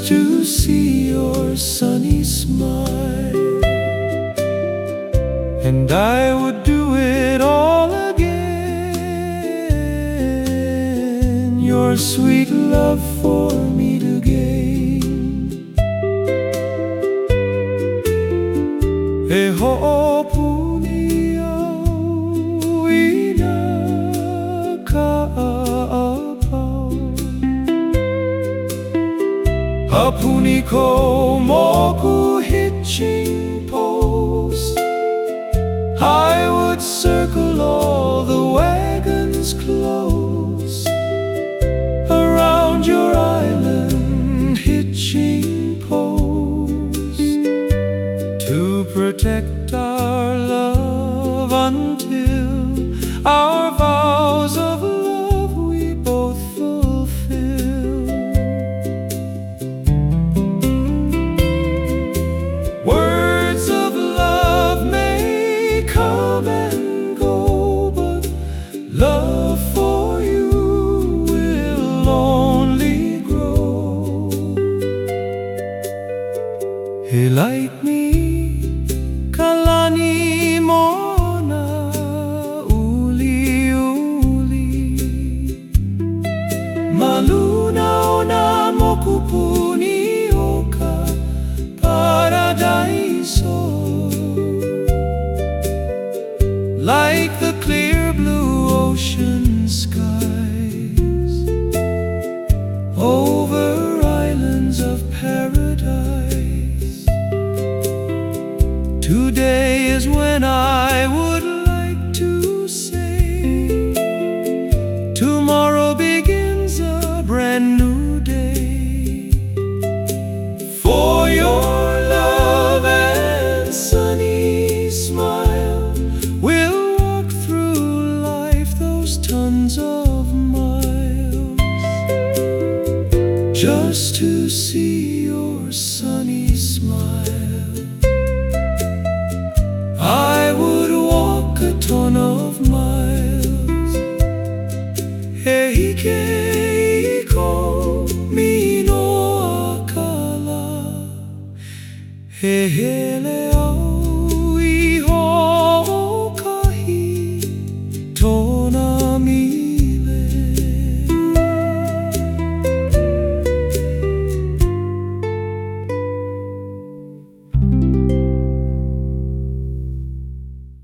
just to see your sunny smile. And I would do it all again, your sweet love for me to gain. E ho'opuni au ina ka'apau, hapuni ko moku hitching post. I would circle all the wagons close around your island hitching post, to protect our love until our vows of love we both fulfill. Words of love may come and go, but love for you will only grow. He light me kalani mona uli uli, maluna ona mokupuni oka paradiso. Like the clear blue ocean skies over islands of paradise, today is when I would like to say, tomorrow begins a brand new day. For your love and sunny smile, we'll walk through life those tons of miles, just to see your sunny smile. I would walk a ton of miles. Heike iko mi no akala, he hele